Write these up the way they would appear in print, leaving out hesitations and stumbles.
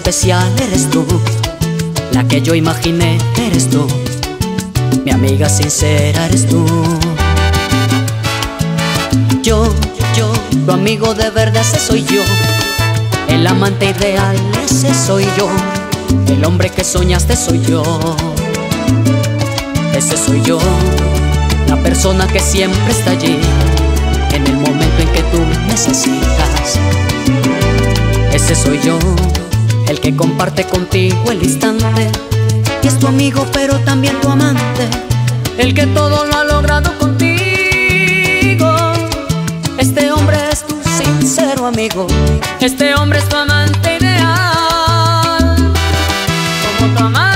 especial eres tú, la que yo imaginé eres tú, mi amiga sincera eres tú. Yo, tu amigo de verdad, ese soy yo, el amante ideal, ese soy yo, el hombre que soñaste soy yo, ese soy yo, la persona que siempre está allí en el momento en que tú necesitas. Ese soy yo, el que comparte contigo el instante, y es tu amigo pero también tu amante, el que todo lo ha logrado contigo. Este hombre es tu sincero amigo, este hombre es tu amante ideal, como tu amante.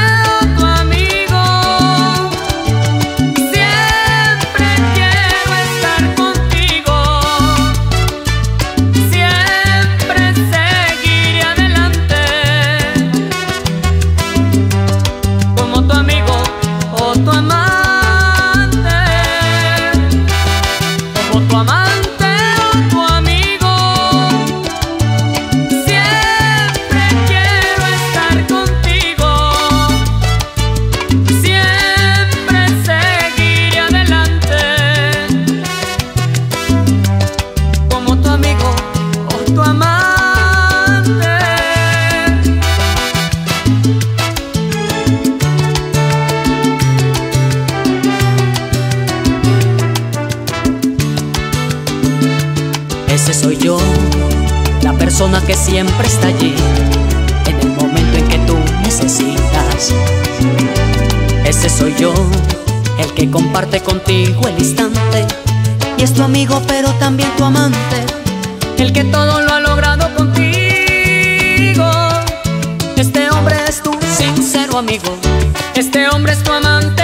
Ese soy yo, la persona que siempre está allí en el momento en que tú necesitas. Ese soy yo, el que comparte contigo el instante, y es tu amigo pero también tu amante, el que todo lo ha logrado contigo. Este hombre es tu sincero amigo, este hombre es tu amante